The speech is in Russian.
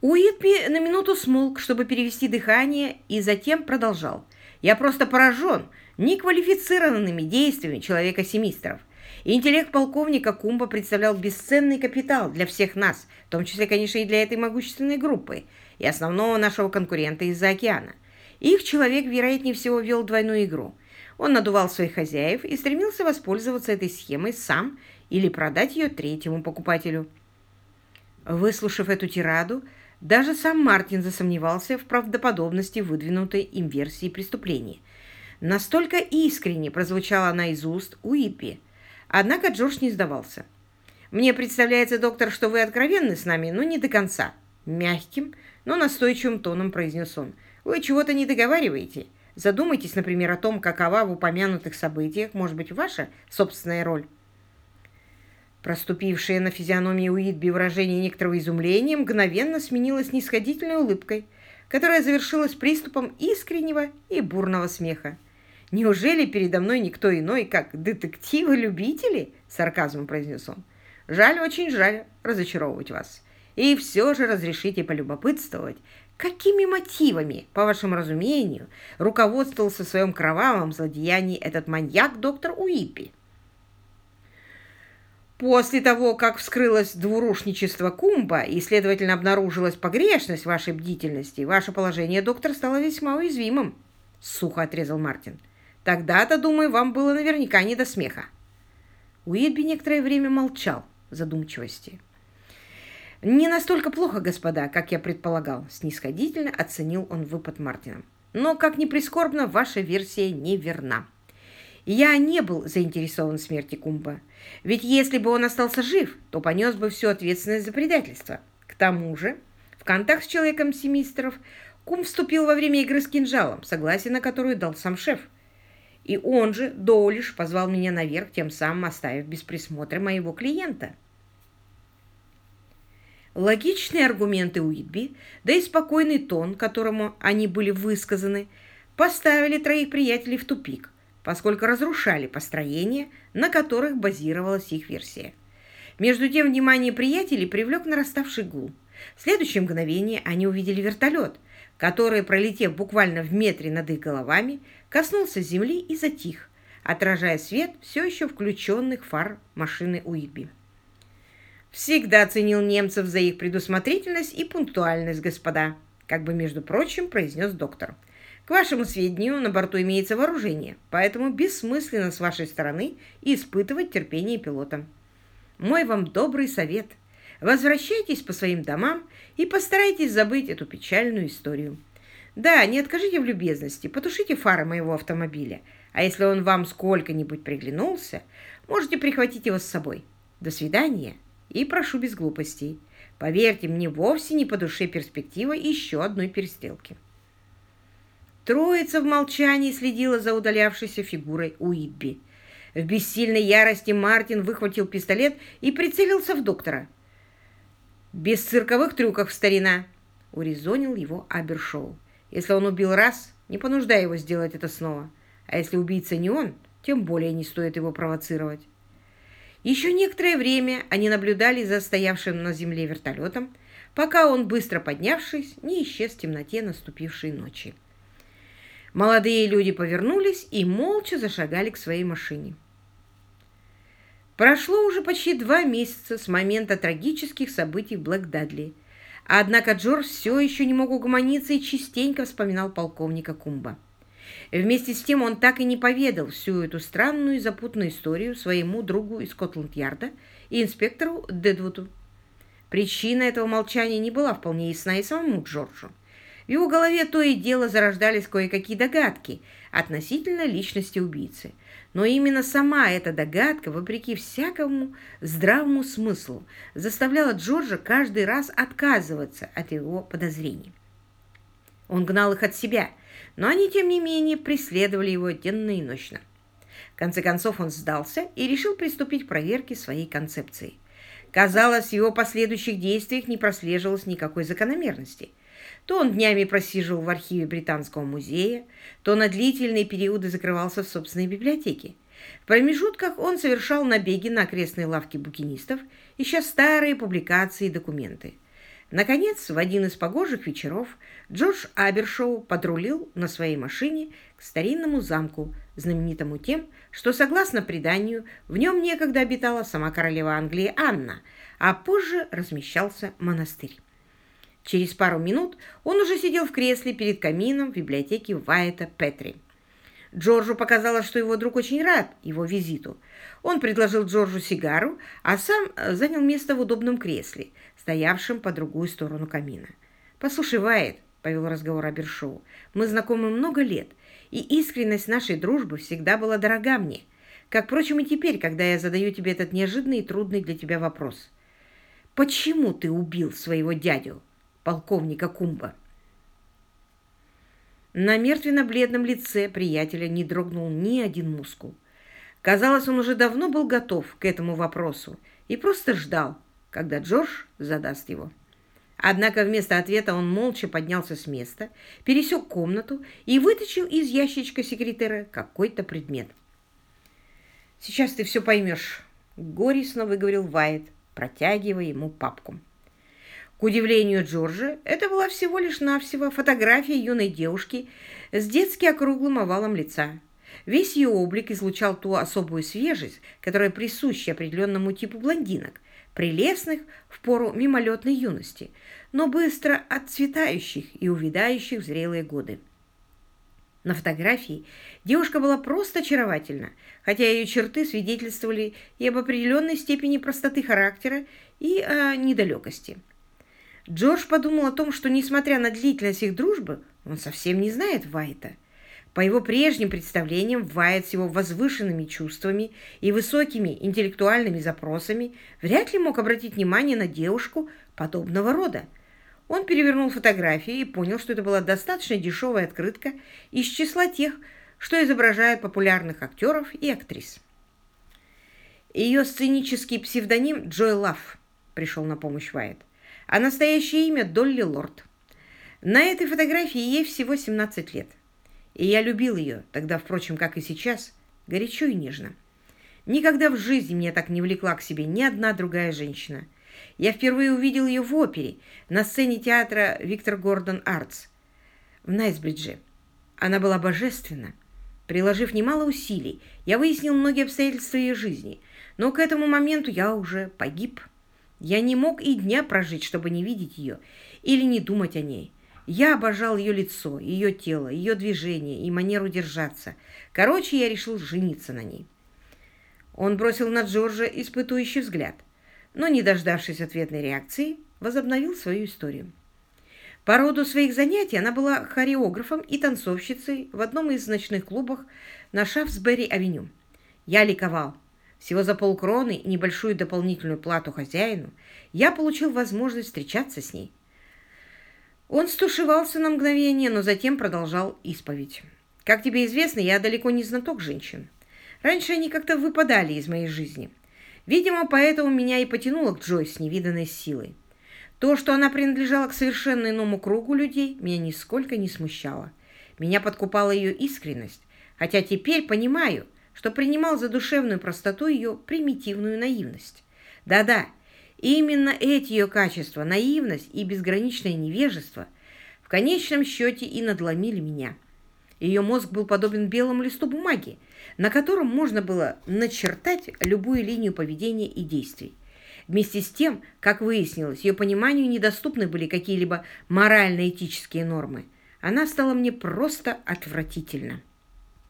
Уитби на минуту смолк, чтобы перевести дыхание, и затем продолжал. «Я просто поражен неквалифицированными действиями человека-семистров. Интеллект полковника Кумба представлял бесценный капитал для всех нас, в том числе, конечно, и для этой могущественной группы, и основного нашего конкурента из-за океана. Их человек, вероятнее всего, вел двойную игру. Он надувал своих хозяев и стремился воспользоваться этой схемой сам или продать ее третьему покупателю». Выслушав эту тираду, даже сам Мартин засомневался в правдоподобности выдвинутой им версии преступления. Настолько искренне прозвучала она из уст Уитби. Однако Джордж не сдавался. «Мне представляется, доктор, что вы откровенны с нами, но не до конца». Мягким, но настойчивым тоном произнес он. «Вы чего-то не договариваете? Задумайтесь, например, о том, какова в упомянутых событиях может быть ваша собственная роль». Проступившее на физиономии Уитби выражение некоторого изумления мгновенно сменилось снисходительной улыбкой, которая завершилась приступом искреннего и бурного смеха. «Неужели передо мной никто иной, как детективы-любители?» — сарказмом произнес он. «Жаль, очень жаль разочаровывать вас. И все же разрешите полюбопытствовать, какими мотивами, по вашему разумению, руководствовался в своем кровавом злодеянии этот маньяк доктор Уитби?» После того, как вскрылось двурушничество Кумба и, следовательно, обнаружилась погрешность вашей бдительности, ваше положение, доктор, стало весьма уязвимым, — сухо отрезал Мартин. Тогда-то, думаю, вам было наверняка не до смеха. Уитби некоторое время молчал в задумчивости. «Не настолько плохо, господа, как я предполагал», — снисходительно оценил он выпад Мартина. «Но, как ни прискорбно, ваша версия неверна. Я не был заинтересован в смерти Кумба, ведь если бы он остался жив, то понес бы всю ответственность за предательство. К тому же, в контакт с человеком семистров Кумб вступил во время игры с кинжалом, согласие на которую дал сам шеф. И он же, Доулиш, позвал меня наверх, тем самым оставив без присмотра моего клиента». Логичные аргументы Уитби, да и спокойный тон, которому они были высказаны, поставили троих приятелей в тупик, поскольку разрушали построения, на которых базировалась их версия. Между тем внимание приятелей привлек нараставший гул. В следующее мгновение они увидели вертолет, который, пролетев буквально в метре над их головами, коснулся земли и затих, отражая свет все еще включенных фар машины Уитби. «Всегда ценил немцев за их предусмотрительность и пунктуальность, господа», как бы, между прочим, произнес доктор. «К вашему сведению, на борту имеется вооружение, поэтому бессмысленно с вашей стороны испытывать терпение пилота. Мой вам добрый совет. Возвращайтесь по своим домам и постарайтесь забыть эту печальную историю. Да, не откажите в любезности, потушите фары моего автомобиля, а если он вам сколько-нибудь приглянулся, можете прихватить его с собой. До свидания и прошу без глупостей. Поверьте, мне вовсе не по душе перспектива еще одной перестрелки». Троица в молчании следила за удалявшейся фигурой Уитби. В бессильной ярости Мартин выхватил пистолет и прицелился в доктора. «Без цирковых трюков, старина!» — урезонил его Абершоу. «Если он убил раз, не понуждай его сделать это снова. А если убийца не он, тем более не стоит его провоцировать». Еще некоторое время они наблюдали за стоявшим на земле вертолетом, пока он, быстро поднявшись, не исчез в темноте наступившей ночи. Молодые люди повернулись и молча зашагали к своей машине. Прошло уже почти 2 месяца с момента трагических событий в Блэк-Дадли, однако Джордж все еще не мог угомониться и частенько вспоминал полковника Кумба. Вместе с тем он так и не поведал всю эту странную и запутанную историю своему другу из Скотланд-Ярда и инспектору Дедвуду. Причина этого молчания не была вполне ясна и самому Джорджу. В его голове то и дело зарождались кое-какие догадки относительно личности убийцы. Но именно сама эта догадка, вопреки всякому здравому смыслу, заставляла Джорджа каждый раз отказываться от его подозрений. Он гнал их от себя, но они, тем не менее, преследовали его денно и ночно. В конце концов он сдался и решил приступить к проверке своей концепции. Казалось, в его последующих действиях не прослеживалось никакой закономерности. То он днями просиживал в архиве Британского музея, то на длительные периоды закрывался в собственной библиотеке. В промежутках он совершал набеги на окрестные лавки букинистов, ища старые публикации и документы. Наконец, в один из погожих вечеров Джордж Абершоу подрулил на своей машине к старинному замку, знаменитому тем, что, согласно преданию, в нем некогда обитала сама королева Англии Анна, а позже размещался монастырь. Через пару минут он уже сидел в кресле перед камином в библиотеке Вайта Петри. Джорджу показалось, что его друг очень рад его визиту. Он предложил Джорджу сигару, а сам занял место в удобном кресле, стоявшем по другую сторону камина. «Послушай, Вайт», — повел разговор Абершоу, — «мы знакомы много лет, и искренность нашей дружбы всегда была дорога мне, как, впрочем, и теперь, когда я задаю тебе этот неожиданный и трудный для тебя вопрос. Почему ты убил своего дядю, полковника Кумба?» На мертвенно-бледном лице приятеля не дрогнул ни один мускул. Казалось, он уже давно был готов к этому вопросу и просто ждал, когда Джордж задаст его. Однако вместо ответа он молча поднялся с места, пересек комнату и вытащил из ящичка секретаря какой-то предмет. «Сейчас ты все поймешь», — горестно выговорил Вайт, протягивая ему папку. К удивлению Джорджа, это была всего лишь навсего фотография юной девушки с детски округлым овалом лица. Весь ее облик излучал ту особую свежесть, которая присуща определенному типу блондинок, прелестных в пору мимолетной юности, но быстро отцветающих и увядающих в зрелые годы. На фотографии девушка была просто очаровательна, хотя ее черты свидетельствовали и об определенной степени простоты характера, и о недалекости. Джордж подумал о том, что, несмотря на длительность их дружбы, он совсем не знает Вайта. По его прежним представлениям, Вайт с его возвышенными чувствами и высокими интеллектуальными запросами вряд ли мог обратить внимание на девушку подобного рода. Он перевернул фотографию и понял, что это была достаточно дешевая открытка из числа тех, что изображают популярных актеров и актрис. Ее сценический псевдоним Джой Лав пришел на помощь Вайт, а настоящее имя Долли Лорд. На этой фотографии ей всего 17 лет. И я любил ее, тогда, впрочем, как и сейчас, горячо и нежно. Никогда в жизни меня так не влекла к себе ни одна другая женщина. Я впервые увидел ее в опере, на сцене театра Виктор Гордон Артс в Найсбридже. Она была божественна. Приложив немало усилий, я выяснил многие обстоятельства ее жизни, но к этому моменту я уже погиб. Я не мог и дня прожить, чтобы не видеть ее или не думать о ней. Я обожал ее лицо, ее тело, ее движение и манеру держаться. Короче, я решил жениться на ней. Он бросил на Джорджа испытующий взгляд, но, не дождавшись ответной реакции, возобновил свою историю. По роду своих занятий она была хореографом и танцовщицей в одном из ночных клубов на Шафтсбери-авеню. Я ликовал. Всего за полкроны и небольшую дополнительную плату хозяину я получил возможность встречаться с ней. Он стушевался на мгновение, но затем продолжал исповедь. «Как тебе известно, я далеко не знаток женщин. Раньше они как-то выпадали из моей жизни. Видимо, поэтому меня и потянуло к Джой с невиданной силой. То, что она принадлежала к совершенно иному кругу людей, меня нисколько не смущало. Меня подкупала ее искренность, хотя теперь понимаю, что принимал за душевную простоту ее примитивную наивность. Да-да, именно эти ее качества, наивность и безграничное невежество, в конечном счете и надломили меня. Ее мозг был подобен белому листу бумаги, на котором можно было начертать любую линию поведения и действий. Вместе с тем, как выяснилось, ее пониманию недоступны были какие-либо морально-этические нормы. Она стала мне просто отвратительна.